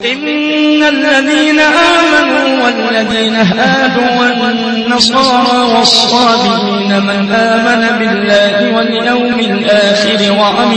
إن الذين آمنوا والذين هادوا والنصارى والصابئين من آمن بالله واليوم الآخر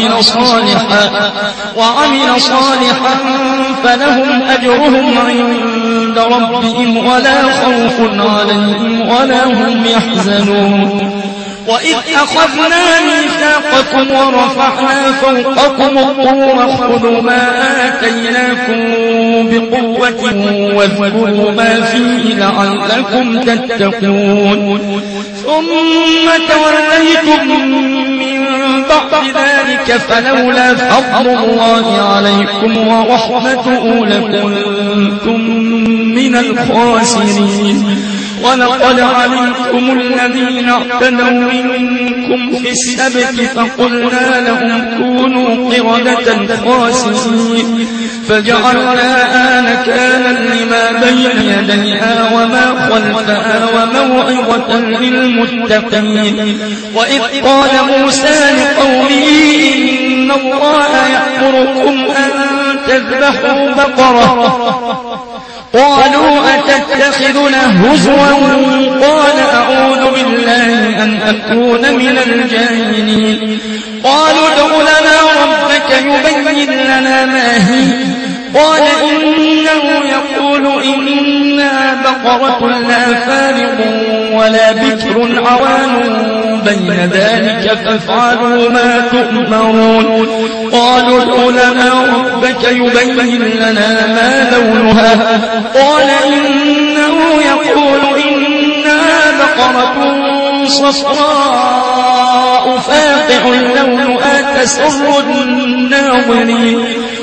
وعمل صالحا فلهم أجرهم عند ربهم ولا خوف عليهم ولا هم يحزنون. وإذ أخذنا ميثاقكم ورفعنا فوقكم الطور خذوا ما آتيناكم بقوة واذكروا ما فيه لعلكم تتقون. ثم توليتم من بعد ذلك فلولا فضل الله عليكم ورحمته لكنتم من الخاسرين. ولقد علمتم الذين اعتدوا منكم في السبت فقلنا لهم كونوا قردة خاسئين فجعلناها نكالا لما بين يديها وما خلفها وموعظة للمتقين. وإذ قال موسى لقومه إن الله يأمركم أن تذبحوا بقرة قالوا أتتخذنا هزوا قال أعوذ بالله أن أكون من الجاهلين. قالوا ادع لنا ربك يبين لنا ما هي قال إنه يقول إنها بقرة لا فارغ ولا بكر عوان بين ذلك فافعلوا ما تؤمرون. قالوا ادع لنا ربك يبين لنا ما لونها قال إنه يقول إنها بقرة صفراء فاقع لونها تسر الناظرين.